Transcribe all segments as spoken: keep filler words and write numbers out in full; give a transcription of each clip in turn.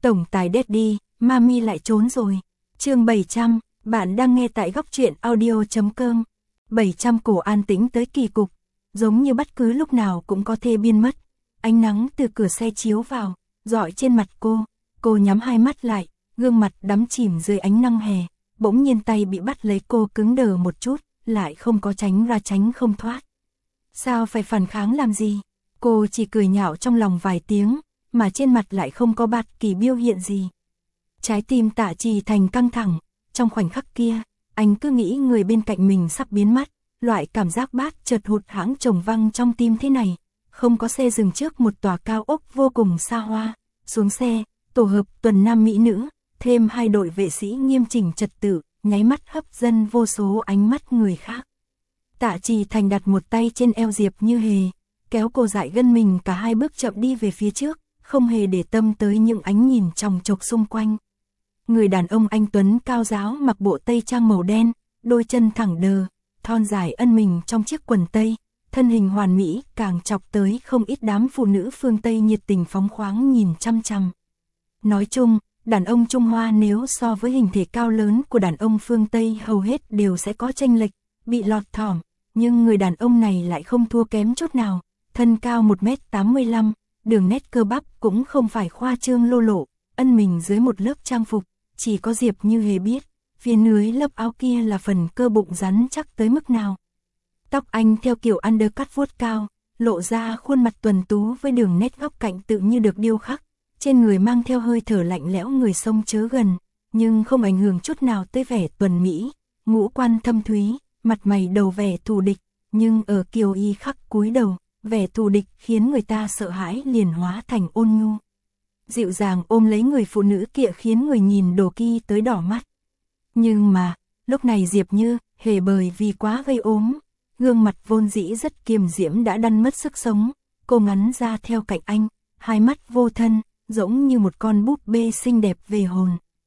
Tổng tài Daddy, Mami lại trốn rồi. Chương bảy trăm, bạn đang nghe tại góc truyện audio chấm com. bảy trăm cổ an tĩnh tới kỳ cục, giống như bất cứ lúc nào cũng có thể biến mất. Ánh nắng từ cửa xe chiếu vào, rọi trên mặt cô, cô nhắm hai mắt lại, gương mặt đắm chìm dưới ánh nắng hè, bỗng nhiên tay bị bắt lấy cô cứng đờ một chút, lại không có tránh ra tránh không thoát. Sao phải phản kháng làm gì? Cô chỉ cười nhạo trong lòng vài tiếng, mà trên mặt lại không có bất kỳ biểu hiện gì. Trái tim Tạ Trì Thành căng thẳng, trong khoảnh khắc kia, anh cứ nghĩ người bên cạnh mình sắp biến mất, loại cảm giác bát chợt hụt hẫng trồng văng trong tim thế này. Không có xe dừng trước một tòa cao ốc vô cùng xa hoa, xuống xe, tổ hợp tuần nam mỹ nữ, thêm hai đội vệ sĩ nghiêm chỉnh trật tự, nháy mắt hấp dẫn vô số ánh mắt người khác. Tạ Trì Thành đặt một tay trên eo Diệp Như Hề, kéo cô dại gân mình cả hai bước chậm đi về phía trước, không hề để tâm tới những ánh nhìn chòng chọc xung quanh. Người đàn ông anh tuấn cao ráo mặc bộ tây trang màu đen, đôi chân thẳng đờ, thon dài ân mình trong chiếc quần tây, thân hình hoàn mỹ càng chọc tới không ít đám phụ nữ phương Tây nhiệt tình phóng khoáng nhìn chăm chăm. Nói chung, đàn ông Trung Hoa nếu so với hình thể cao lớn của đàn ông phương Tây hầu hết đều sẽ có chênh lệch, bị lọt thỏm, nhưng người đàn ông này lại không thua kém chút nào, thân cao một mét tám mươi lăm, đường nét cơ bắp cũng không phải khoa trương lô lộ, ân mình dưới một lớp trang phục, chỉ có Diệp Như Hề biết, phía dưới lớp áo kia là phần cơ bụng rắn chắc tới mức nào. Tóc anh theo kiểu undercut vuốt cao, lộ ra khuôn mặt tuần tú với đường nét góc cạnh tự như được điêu khắc, trên người mang theo hơi thở lạnh lẽo người sông chớ gần, nhưng không ảnh hưởng chút nào tới vẻ tuần mỹ, ngũ quan thâm thúy, mặt mày đầu vẻ thù địch, nhưng ở kiều y khắc cúi đầu, vẻ thù địch khiến người ta sợ hãi liền hóa thành ôn nhu. Dịu dàng ôm lấy người phụ nữ kia khiến người nhìn Đồ Kỳ tới đỏ mắt. Nhưng mà, lúc này Diệp Như Hề bởi vì quá gây ốm, gương mặt vốn dĩ rất kiềm diễm đã đăn mất sức sống, cô ngắn ra theo cạnh anh, hai mắt vô thân, giống như một con búp bê xinh đẹp về hồn.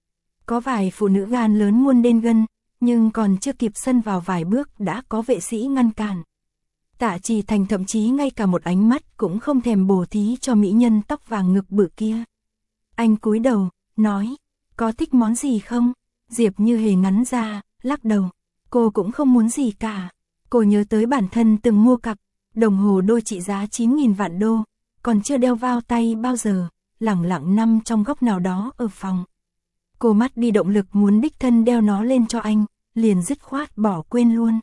Có vài phụ nữ gan lớn muôn đên gân, nhưng còn chưa kịp xân vào vài bước đã có vệ sĩ ngăn cản. Tạ Trì Thành thậm chí ngay cả một ánh mắt cũng không thèm bổ thí cho mỹ nhân tóc vàng ngực bự kia. Anh cúi đầu, nói, có thích món gì không? Diệp Như Hề ngắn ra, lắc đầu, cô cũng không muốn gì cả. Cô nhớ tới bản thân từng mua cặp đồng hồ đôi trị giá chín nghìn vạn đô, còn chưa đeo vào tay bao giờ, lẳng lặng nằm trong góc nào đó ở phòng. Cô mất đi động lực muốn đích thân đeo nó lên cho anh, liền dứt khoát bỏ quên luôn.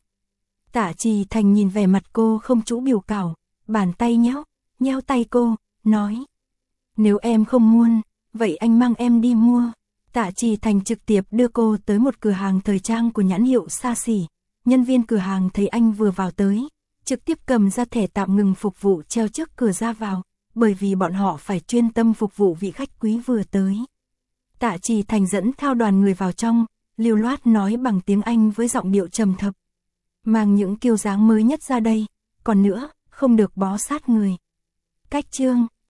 Tạ Trì Thành nhìn vẻ mặt cô không chú biểu cảm, bàn tay nhéo, nhéo tay cô, nói, nếu em không muốn, vậy anh mang em đi mua. Tạ Trì Thành trực tiếp đưa cô tới một cửa hàng thời trang của nhãn hiệu xa xỉ. Nhân viên cửa hàng thấy anh vừa vào tới, trực tiếp cầm ra thẻ tạm ngừng phục vụ treo trước cửa ra vào, bởi vì bọn họ phải chuyên tâm phục vụ vị khách quý vừa tới. Tạ Trì Thành dẫn theo đoàn người vào trong, lưu loát nói bằng tiếng Anh với giọng điệu trầm thấp. Mang những kiểu dáng mới nhất ra đây, còn nữa, không được bó sát người. Cách chương,